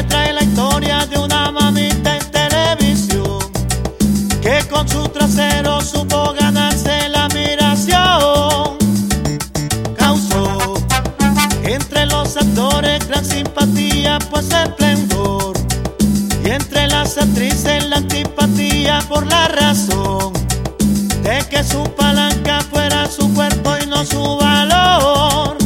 trae la historia de una mamita en televisión que con su trasero supo ganarse la admiración. Causó entre los actores gran simpatía, pues esplendor, y entre las actrices la antipatía por la razón de que su palanca fuera su cuerpo y no su valor.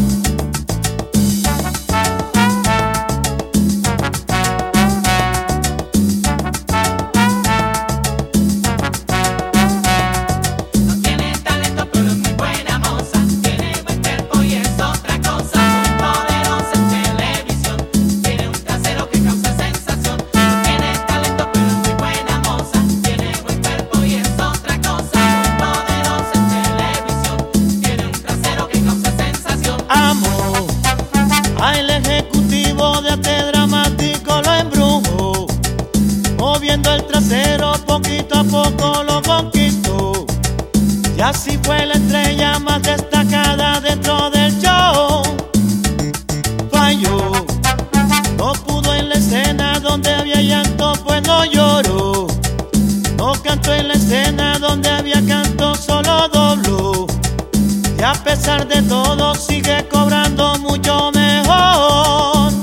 No tiene talento, pero es muy buena moza. Tiene buen cuerpo y es otra cosa. Muy poderosa en televisión. Tiene un trasero que causa sensación. No tiene talento, pero es muy buena moza. Tiene buen cuerpo y es otra cosa. Muy poderosa en televisión. Tiene un trasero que causa sensación. Amo al ejecutivo de arte dramático, lo embrujó, moviendo el trasero poquito a poco lo conquistó, y así fue la estrella más destacada dentro del show. Falló, no pudo en la escena donde había llanto, pues no lloró. No cantó en la escena donde había canto, solo dobló. Y a pesar de todo sigue cobrando mucho mejor.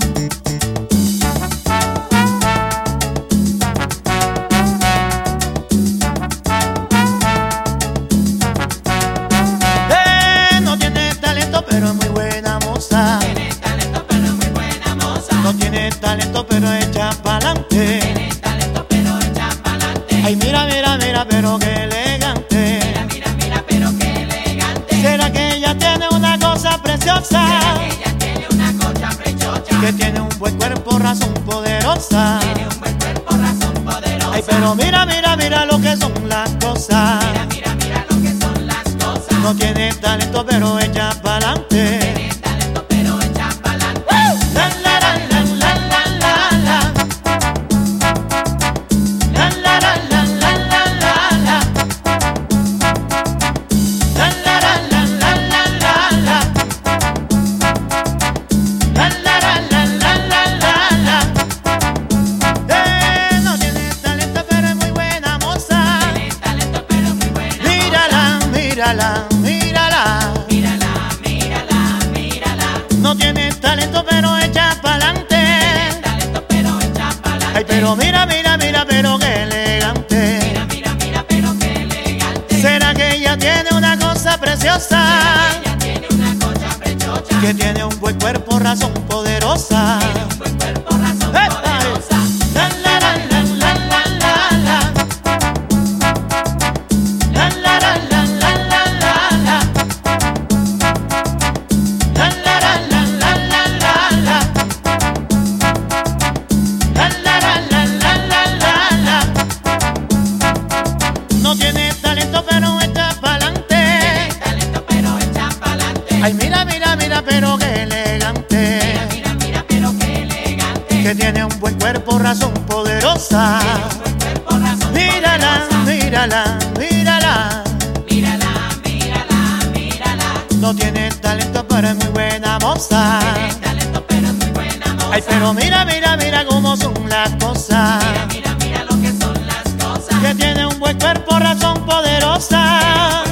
No tiene talento, pero es muy buena moza. Tiene talento, pero es muy buena moza. No tiene talento, pero echa pa'lante. Tiene talento, pero echa pa'lante. Ay, mira, mira, mira, pero qué elegante. Mira, mira, mira, pero qué elegante. ¿Será que ella tiene una cosa preciosa? Ella tiene una cosa prechocha. Que tiene un buen cuerpo, razón poderosa. Tiene un buen cuerpo, razón poderosa. Ay, pero mira, mira, mira lo que son las cosas. Mira, mira, mira lo que son las cosas. No tiene talento, pero echa pa'lante. Tiene talento, pero echa pa'lante. La la la la la la la la. La la la la la la la la. La la la la la la la la. La la la la la la la la. No tiene talento, pero es muy buena moza. Tiene talento, pero es muy buena Mírala, mírala, mírala. Mírala, mírala, mírala. No tiene talento, pero echa pa'lante. Tiene talento, pero echa pa'lante. Ay, pero mira, mira, mira, pero qué elegante. Mira, mira, mira, pero qué elegante. ¿Será que ella tiene una cosa preciosa? Ella tiene una cosa prechocha. Que tiene un buen cuerpo, razón poderosa. Tiene un buen cuerpo, razón ¡Epa! poderosa. La la la la la la la la. La la la la la la la la. La la la la la la la la. La la la la la la la la. No tiene talento, pero echa pa'lante. Tiene talento, pero echa pa'lante. Ay, mira, mira, mira, pero qué elegante. Mira, mira, mira, pero qué elegante. Que tiene un buen cuerpo, razón poderosa. Tiene un buen cuerpo, razón Mírala, poderosa. mírala, mírala. Mírala, mírala, mírala. No tiene talento, pero es muy buena moza. Tiene talento, pero es muy buena moza. Ay, pero mira, mira, mira cómo son las cosas. Mira, mira, mira lo que son las cosas. Que tiene un buen cuerpo, razón poderosa.